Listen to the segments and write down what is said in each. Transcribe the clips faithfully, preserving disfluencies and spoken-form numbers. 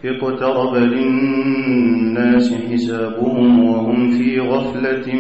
اقترب للناس حسابهم وهم في غفلة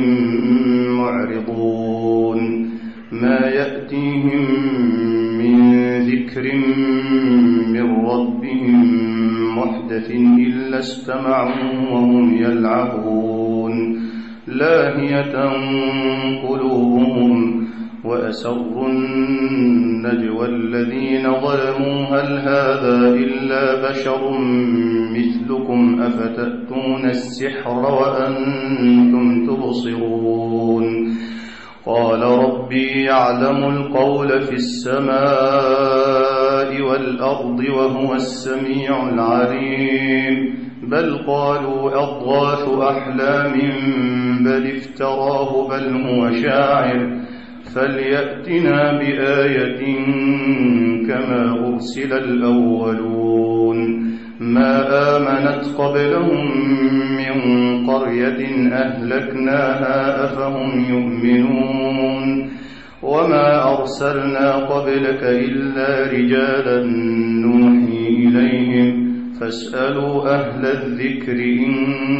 معرضون ما يأتيهم من ذكر من ربهم محدث إلا استمعوا وهم يلعبون لاهية قلوبهم وأسروا النجوى الذين ظلموا هل هذا إلا بشر مثلكم أفتأتون السحر وأنتم تبصرون قال ربي يعلم القول في السماء والأرض وهو السميع العليم بل قالوا أضغاث أحلام بل افتراه بل هو شاعر فليأتنا بآية كما أرسل الأولون ما آمنت قبلهم من قرية أهلكناها أفهم يؤمنون وما أرسلنا قبلك إلا رجالا نوحي إليهم فاسألوا أهل الذكر إن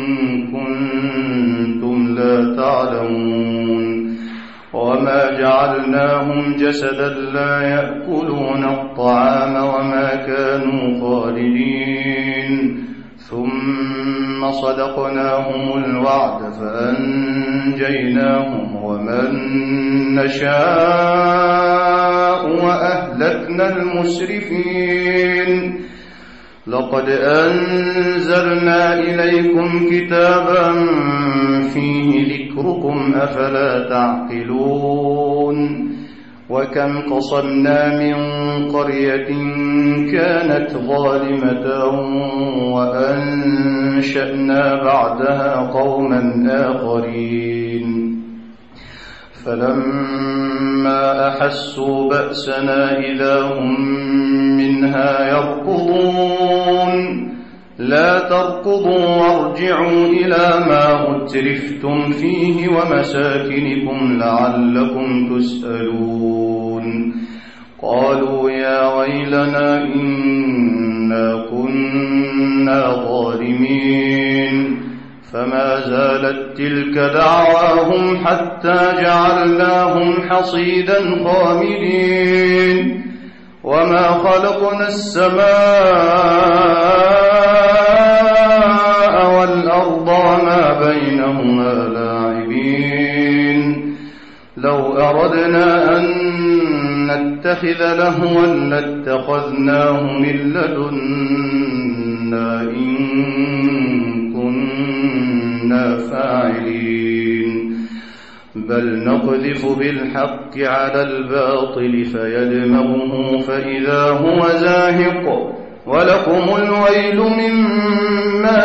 كنتم لا تعلمون وما جعلناهم جسدا لا يأكلون الطعام وما كانوا خالدين ثم صدقناهم الوعد فأنجيناهم ومن نشاء وأهلكنا المسرفين لقد أنزلنا إليكم كتابا فيه ذكركم أفلا تعقلون وكم قصمنا من قرية كانت ظالمة وأنشأنا بعدها قوما آخرين فلما أحسوا بأسنا إذا هم منها يركضون لا تركضوا وارجعوا إلى ما أترفتم فيه ومساكنكم لعلكم تسألون قالوا يا ويلنا إنا كنا ظالمين فما زالت تلك دعواهم حتى جعلناهم حصيدا خامدين وما خلقنا السماء والأرض وما بينهما لاعبين لو أردنا أن نتخذ لهوا لاتخذناه من لدنا إن كنا فاعلين بل نقذف بالحق على الباطل فيدمغه فإذا هو زاهق ولكم الويل مما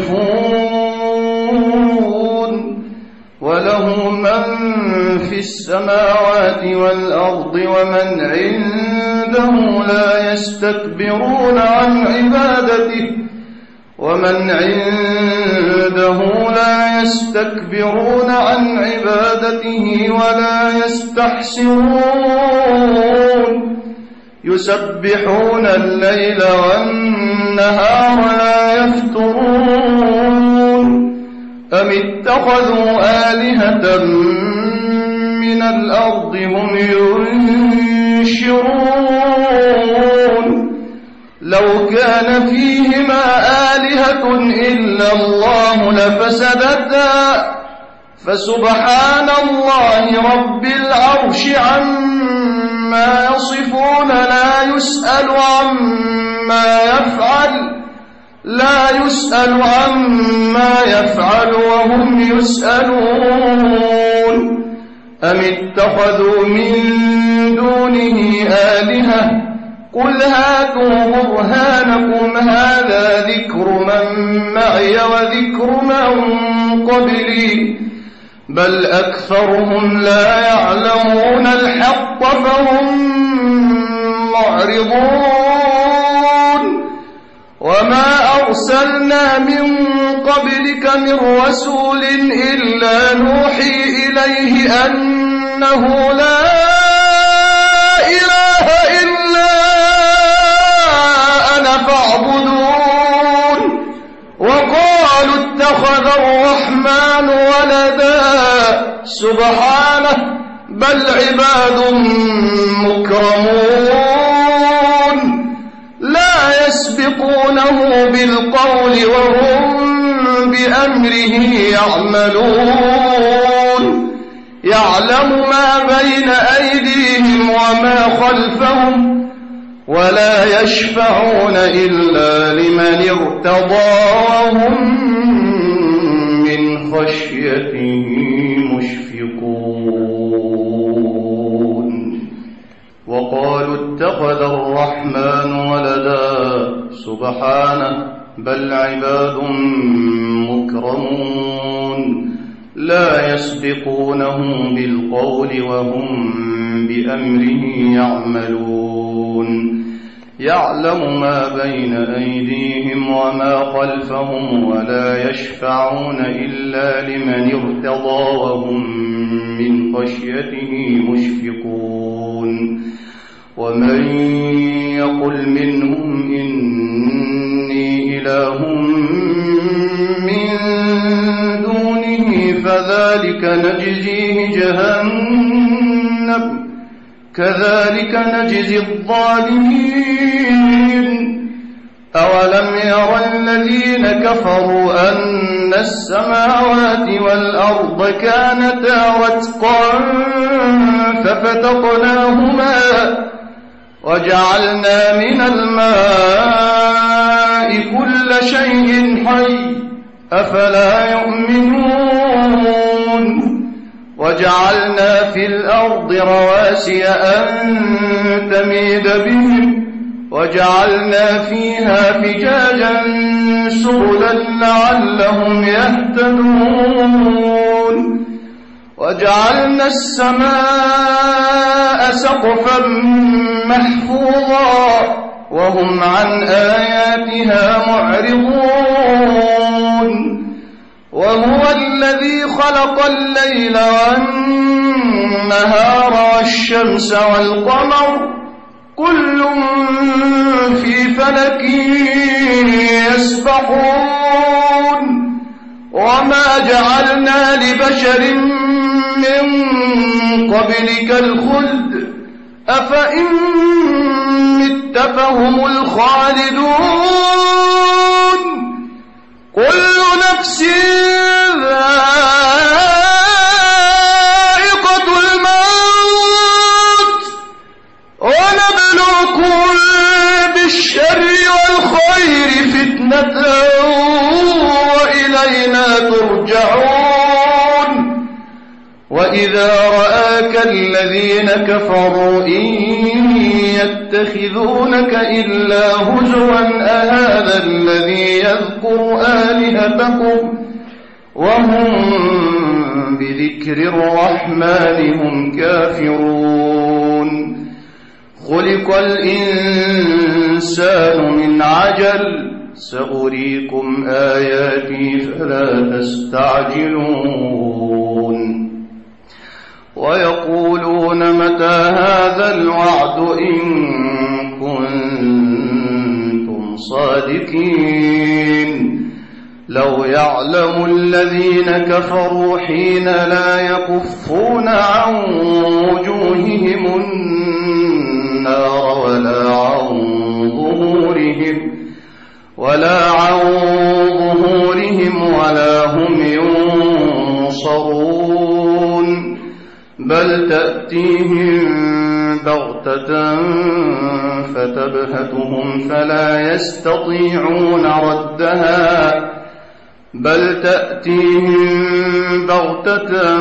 تصفون وله من في السماوات والأرض ومن عنده لا يستكبرون عن عبادته ومن عنده لا يستكبرون عن عبادته ولا يستحسرون يسبحون الليل والنهار لا يفترون أم اتخذوا آلهة من الأرض هم ينشرون لو كان فيهما آلهة إلا الله لفسدتا فسبحان الله رب العرش عما يصفون لا يسأل عما يفعل لا يسأل عما يفعل وهم يسألون أم اتخذوا من دونه آلهة قل هاتوا برهانكم هذا ذكر من معي وذكر من قبلي بل أكثرهم لا يعلمون الحق فهم معرضون وما أرسلنا من قبلك من رسول إلا نوحي إليه أنه لا إله إلا أنا فاعبدون اتخذ الرحمن ولدا سبحانه بل عباد مكرمون لا يسبقونه بالقول وهم بأمره يعملون يعلم ما بين أيديهم وما خلفهم ولا يشفعون إلا لمن ارتضى وهم من خشيته مشفقون وقالوا اتخذ الرحمن ولدا سبحانه بل عباد مكرمون لا يسبقونه بالقول وهم بأمره يعملون يعلم ما بين أيديهم وما خلفهم ولا يشفعون إلا لمن ارتضى وهم من خشيته مشفقون ومن يقل منهم إني إله من دونه فذلك نجزيه جهنم كذلك نجزي الظالمين أولم ير الذين كفروا أن السماوات والأرض كانتا رتقا ففتقناهما وجعلنا من الماء كل شيء حي أفلا يؤمنون وجعلنا في الأرض رواسي أن تميد بهم وجعلنا فيها فجاجا سبلا لعلهم يهتدون وجعلنا السماء سقفا محفوظا وهم عن آياتها معرضون وهو الذي خلق الليل والنهار والشمس والقمر كل في فلك يسبحون وما جعلنا لبشر من قبلك الخلد أفإن مت فهم الخالدون كل نفس ذائقة الموت ونبلوكم بالشر والخير فتنة وإلينا ترجعون وإذا رآك الذين كفروا إن يتخذونك إلا هزوا أهذا الذي يذكر آلهتكم وهم بذكر الرحمن هم كافرون خلق الإنسان من عجل سأريكم آياتي فلا تستعجلون ويقولون متى هذا الوعد إن كنتم صادقين لو يعلم الذين كفروا حين لا يكفون عن وجوههم النار ولا عن ظهورهم ولا عن ظهورهم ولا هم ينصرون بل تأتيهم بغتة فتبهتهم فلا يستطيعون ردها بل تأتيهم بغتة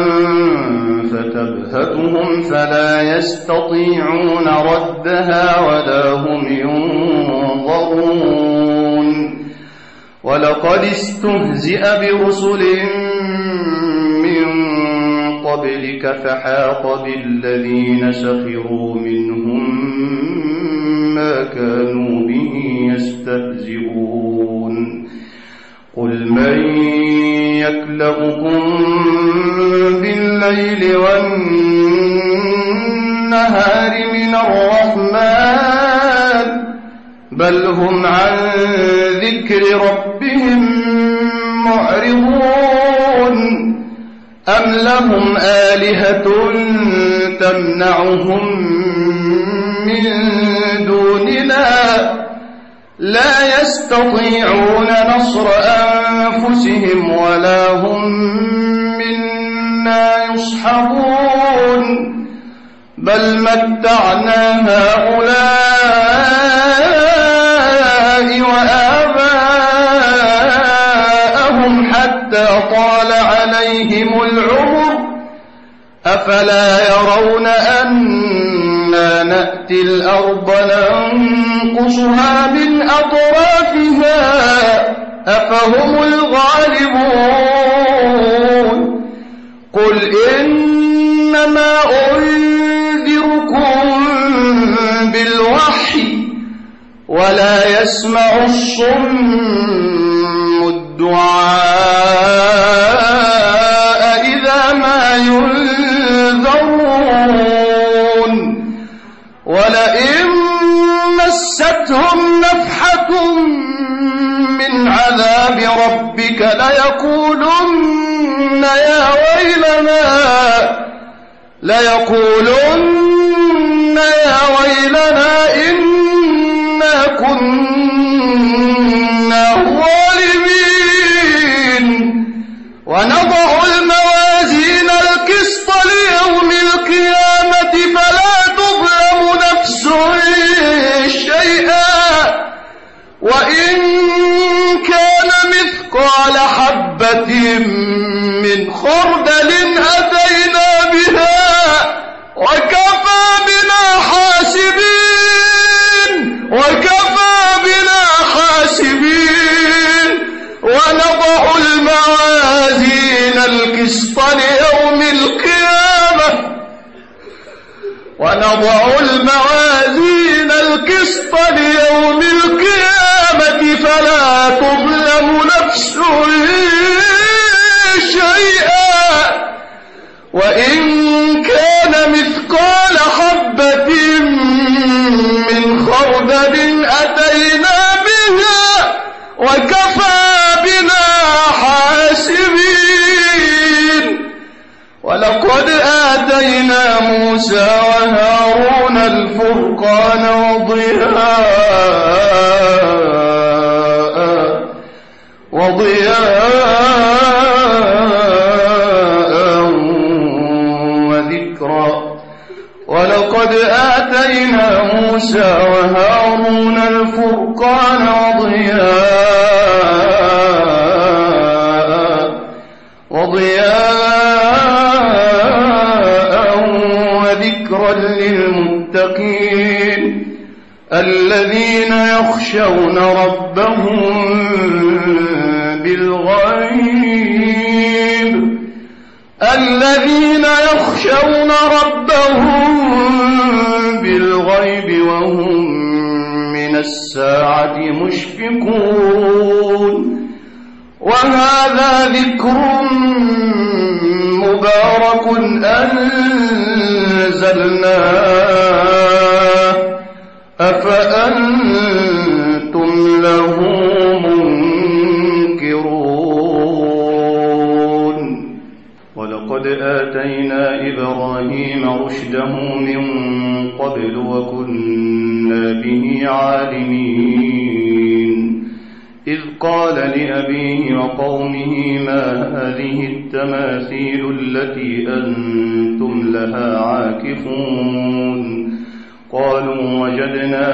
فتبهتهم فلا يستطيعون ردها ولا هم ينظرون ولقد استهزئ برسل من قبلك فحاق بالذين سخروا منهم ما كانوا به يستهزئون قل من يكلؤكم بالليل والنهار من الرحمن بل هم عن ذكر ربهم معرضون أم لهم آلهة تمنعهم من دوننا لا يستطيعون نصر أنفسهم ولا هم منا يصحبون بل متعنا هؤلاء وآباءهم حتى طال عليهم العمر أفلا يرون أنا نأتي الأرض ننقصها من أطرافها أفهم الغالبون قل إنما أنذركم بالوحي ولا يسمع الصم الدعاء إذا ما ينذرون ولئن مستهم نفحة من عذاب ربك ليقولن يا ويلنا ليقولن يا ويلنا إنا كنا ظالمين ونضع الموازين القسط ليوم القيامة فلا تظلم نفس شيئا وإن كان مثقال حبة من خردل أتينا بها وكفى بنا حاسبين وكفى بنا حاسبين ونضع الموازين القسط ليوم القيامة ونضع الموازين القسط ليوم القيامة فلا تظلم نفس شيئا وإن كان مثقال حبة من خردل أتينا بها وكفى بنا حاسبين ولقد آتينا موسى وهارون الفرقان وضياء وضياء وذكرا ولقد آتينا موسى وهارون الفرقان وضياء وضياء وذكرا للمتقين الذين يخشون ربهم بالغيب الذين يخشون ربهم بالغيب وهم من الساعة مشفقون وهذا ذكر مبارك أنزلناه أفأنتم له منكرون ولقد آتينا إبراهيم رشده من قبل وكنا به عالمين إذ قال لأبيه وقومه ما هذه التماثيل التي أنتم لها عاكفون قالوا وجدنا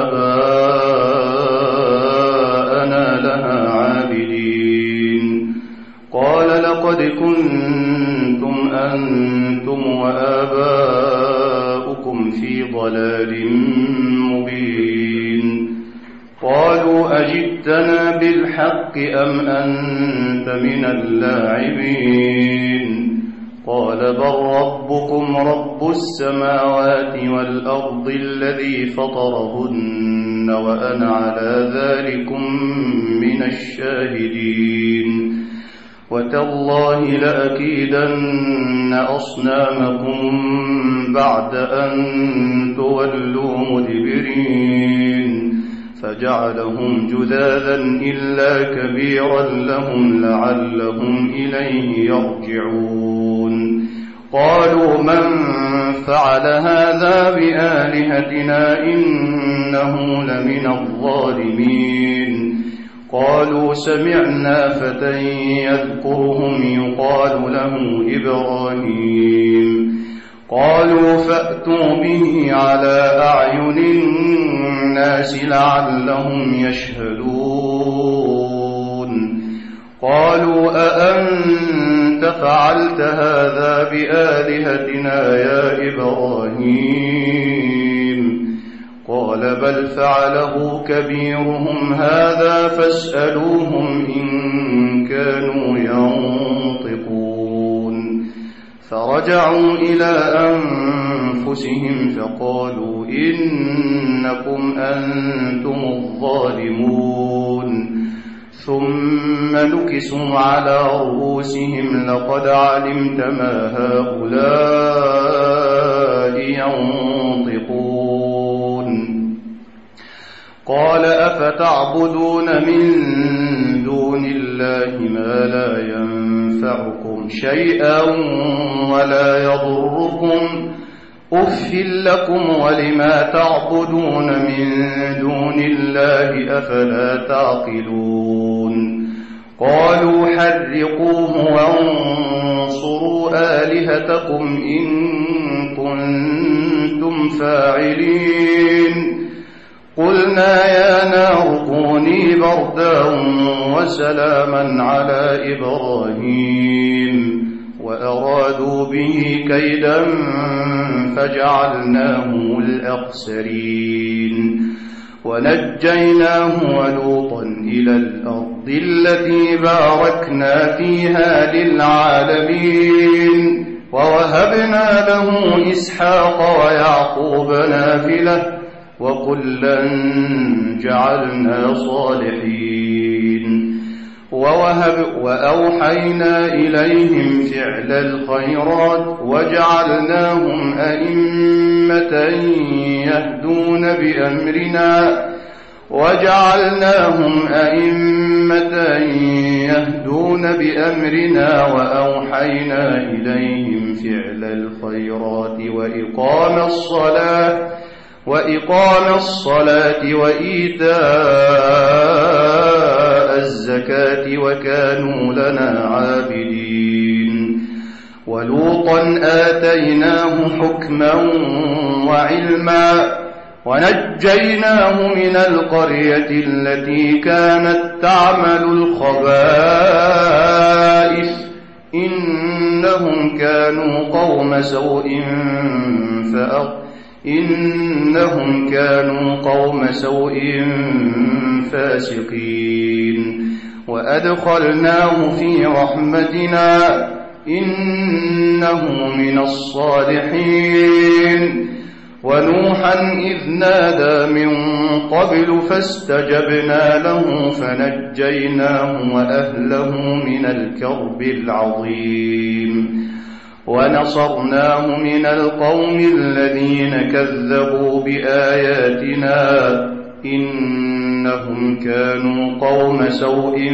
آباءنا لها عابدين قال لقد كنتم أنتم وآباؤكم في ضلال مبين قالوا أجئتنا بالحق أم أنت من اللاعبين قال بل ربكم رب السماوات والأرض الذي فطرهن وأنا على ذلكم من الشاهدين وتالله لأكيدن أصنامكم بعد أن تولوا مدبرين فجعلهم جذاذا إلا كبيرا لهم لعلهم إليه يرجعون قالوا من فعل هذا بآلهتنا إنه لمن الظالمين قالوا سمعنا فتى يذكرهم يقال له إبراهيم قالوا فأتوا به على أعين الناس لعلهم يشهدون قالوا أأنت فعلت هذا بآلهتنا يا إبراهيم قال بل فعله كبيرهم هذا فاسألوهم إن كانوا ينطقون فرجعوا إلى أنفسهم فقالوا إنكم أنتم الظالمون ثم نكسوا على رؤوسهم لقد علمت ما هؤلاء ينطقون قال أفتعبدون من دون الله ما لا ينفعكم شيئا ولا يضركم أف لكم ولما تعبدون من دون الله أفلا تعقلون قالوا حرقوه وانصروا آلهتكم إن كنتم فاعلين قلنا يا نار كوني بردا وسلاما على إبراهيم وأرادوا به كيدا فجعلناهم الأخسرين ونجيناه ولوطا إلى الأرض التي باركنا فيها للعالمين ووهبنا له إسحاق ويعقوب نافلة وكلا جعلنا صالحين ووهب وأوحينا إليهم فعل الخيرات وجعلناهم أئمة يهدون بأمرنا وجعلناهم أئمة يهدون بأمرنا وأوحينا إليهم فعل الخيرات وإقام الصلاة وإقام الصلاة وإيتاء الزكاة وكانوا لنا عابدين ولوطا آتيناه حكما وعلما ونجيناه من القرية التي كانت تعمل الخبائث إنهم كانوا قوم سوء فأغفروا إنهم كانوا قوم سوء فاسقين وأدخلناه في رحمتنا إنه من الصالحين ونوحا إذ نادى من قبل فاستجبنا له فنجيناه وأهله من الكرب العظيم ونصرناه من القوم الذين كذبوا بآياتنا إنهم كانوا قوم سوء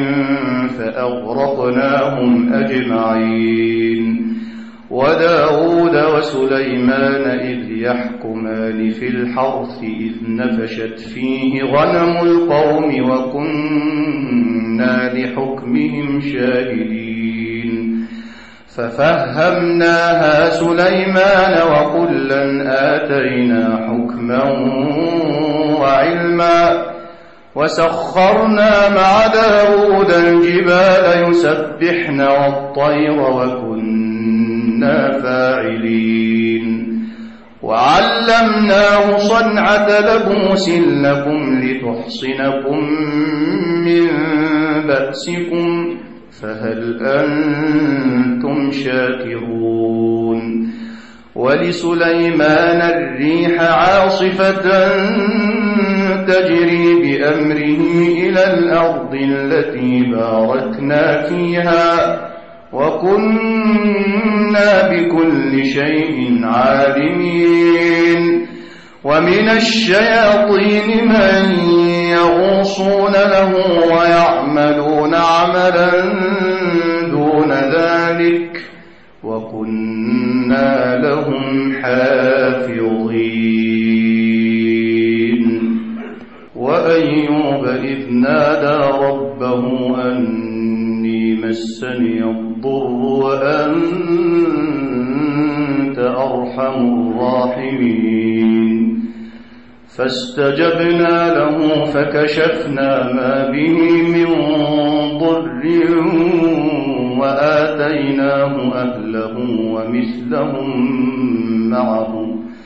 فأغرقناهم أجمعين وداود وسليمان إذ يحكمان في الحرث إذ نفشت فيه غنم القوم وكنا لحكمهم شاهدين ففهمناها سليمان وكلا آتينا حكما وعلما وسخرنا مع داود الجبال يسبحن والطير وكنا فاعلين وعلمناه صنعة لبوس لكم لتحصنكم من بأسكم فهل أنتم شاكرون ولسليمان الريح عاصفة تجري بأمره إلى الأرض التي باركنا فيها وكنا بكل شيء عالمين ومن الشياطين من يغوصون له ويعملون عملا دون ذلك وكنا لهم حافظين. وأيوب إذ نادى ربه أني مسني الضر وأنت أرحم الراحمين فاستجبنا له فكشفنا ما به من ضر وآتيناه أهله ومثلهم معهم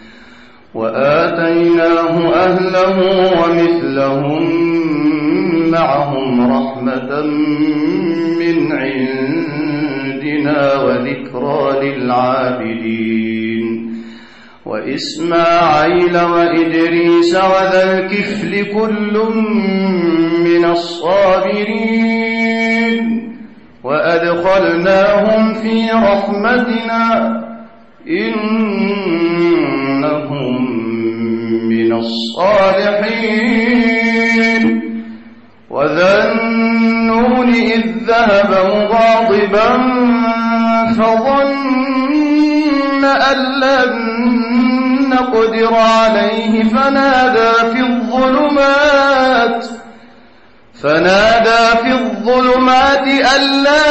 وآتيناه أهله ومثلهم معهم رحمة من عندنا وذكرى للعابدين. وإسماعيل وإدريس وذا الكفل كل من الصابرين وأدخلناهم في رحمتنا إنهم من الصالحين. وذا النون إذ ذهب مغاضبا فظن أن لن نقدر عليه فنادى في الظلمات فنادى في الظلمات أن لا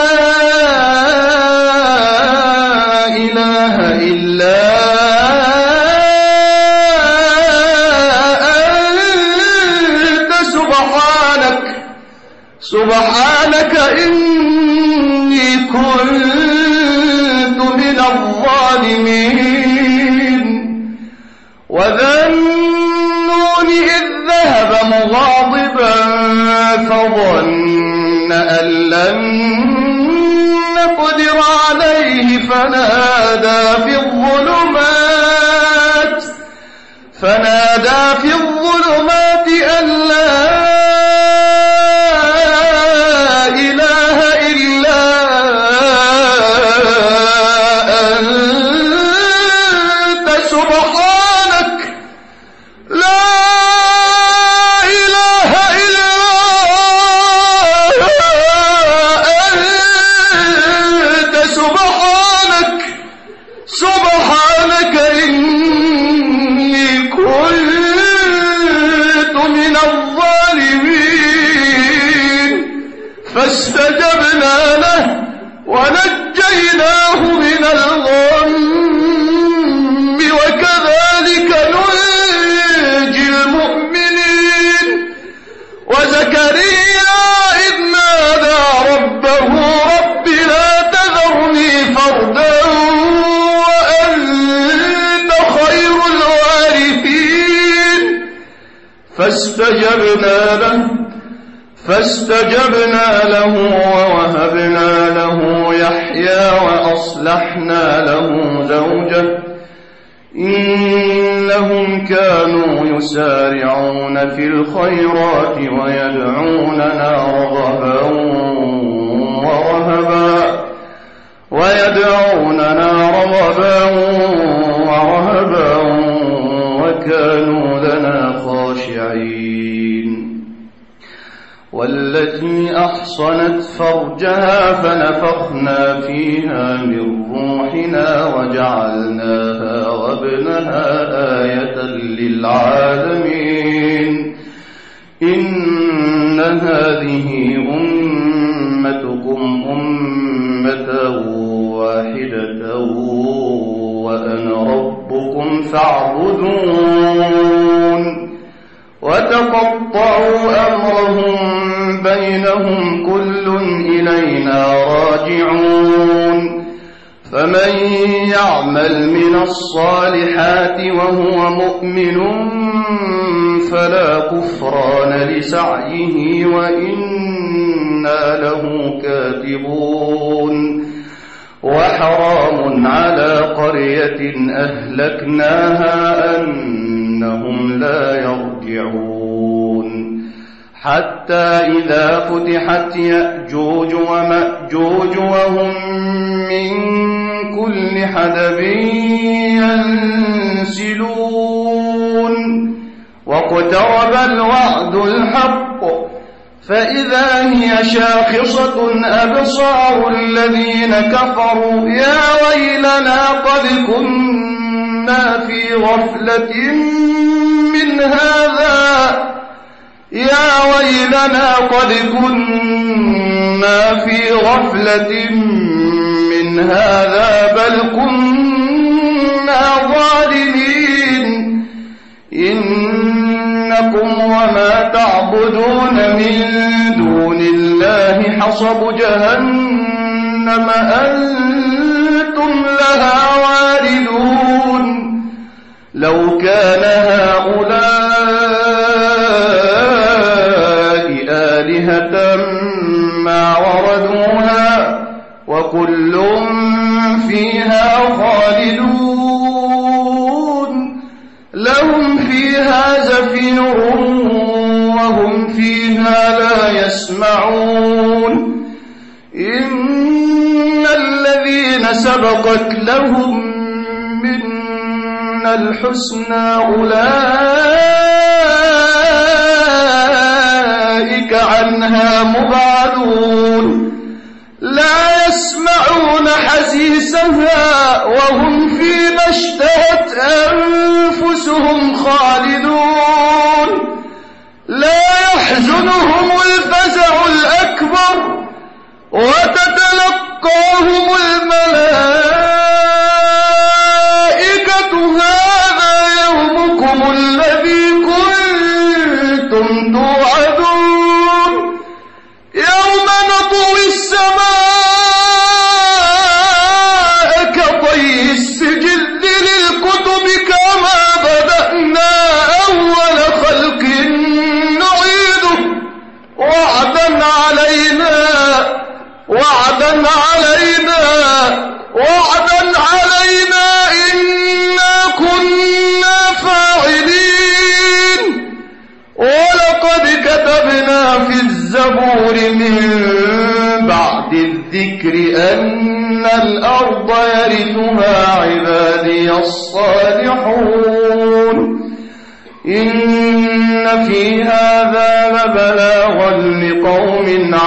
إله إلا أنت سبحانك سبحانك إني كنت من الظالمين. وذا النون إذ ذهب مغاضبا فظن أن لن نقدر عليه فنادى في الظلمات فنادى في الظلمات أن لا إله إلا أنت سبحانك لا إله إلا أنت سبحانك سبحانك إني كنت من الظالمين. فاستجبنا له ونجيناه من الغم وكذلك ننجي المؤمنين. وزكريا إذ نادى ربه رب لا تذرني فردا وأنت خير الوارثين فاستجبنا له فاستجبنا له ووهبنا له يحيى وأصلحنا له زوجه إنهم كانوا يسارعون في الخيرات ويدعوننا رغبا ورهبا ويدعوننا رغبا ورهبا وكانوا لنا خاشعين. والتي أحصنت فرجها فنفخنا فيها من روحنا وجعلناها وابنها آية للعالمين. إن هذه أمتكم أمة واحدة وأنا ربكم فاعبدون. وتقطعوا أمرهم بينهم كل إلينا راجعون. فمن يعمل من الصالحات وهو مؤمن فلا كفران لسعيه وإنا له كاتبون. وحرام على قرية أهلكناها أنهم لا يرجعون. حتى إذا فتحت يأجوج ومأجوج وهم من كل حدب ينسلون واقترب الوعد الحق فإذا هي شاخصة أبصار الذين كفروا يا ويلنا قد كنا في غفلة من هذا يا ويلنا قد كنا في غفلة من هذا بل كنا ظالمين إنكم وما تعبدون من دون الله حصب جهنم أنتم لها واردون لو كان هؤلاء آلهة ما وردوها وكل فيها خالدون لهم فيها زفير وهم فيها لا يسمعون إن الذين سبقت لهم منا الحسنى أولئك عنها مبعدون لا يسمعون حسيسها وهم فيما اشتهت أنفسهم خالدون لا يحزنهم الفزع الأكبر وتتلقاهم الملائكة هذا يومكم الذي كنتم توعدون يوم نطوي السماء كطي السجل للكتب كما بدأنا أول خلق نعيده وعدا علينا وعدا علينا وعدا علينا إنا كنا فاعلين ولقد كتبنا في الزبور من بعد الذكر أن الأرض يرثها عبادي الصالحون إن في هذا لبلاغا لقوم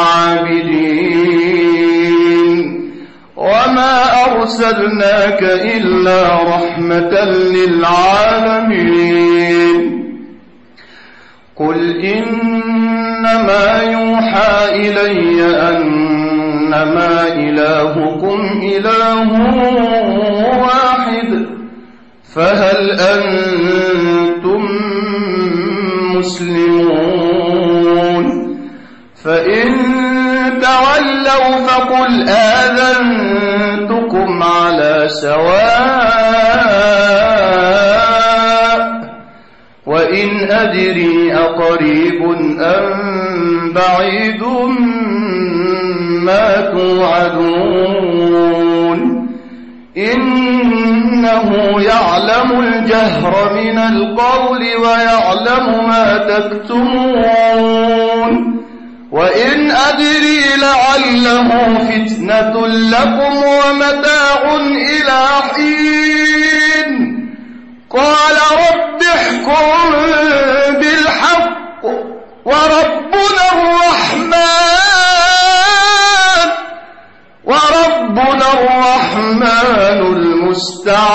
عابدين وما أرسلناك إلا رحمة للعالمين قل إنما يوحى إلي أنما إلهكم إله واحد فهل أنتم مسلمون فإن تولوا فقل آذنتكم على سواء وإن أدري أقريب أم بعيد ما توعدون إنه يعلم الجهر من القول ويعلم ما تكتمون وإن أدري لعله فتنة لكم ومتاع إلى حين قال رب احكم بالحق وربنا الرحمن وربنا الرحمن المستعان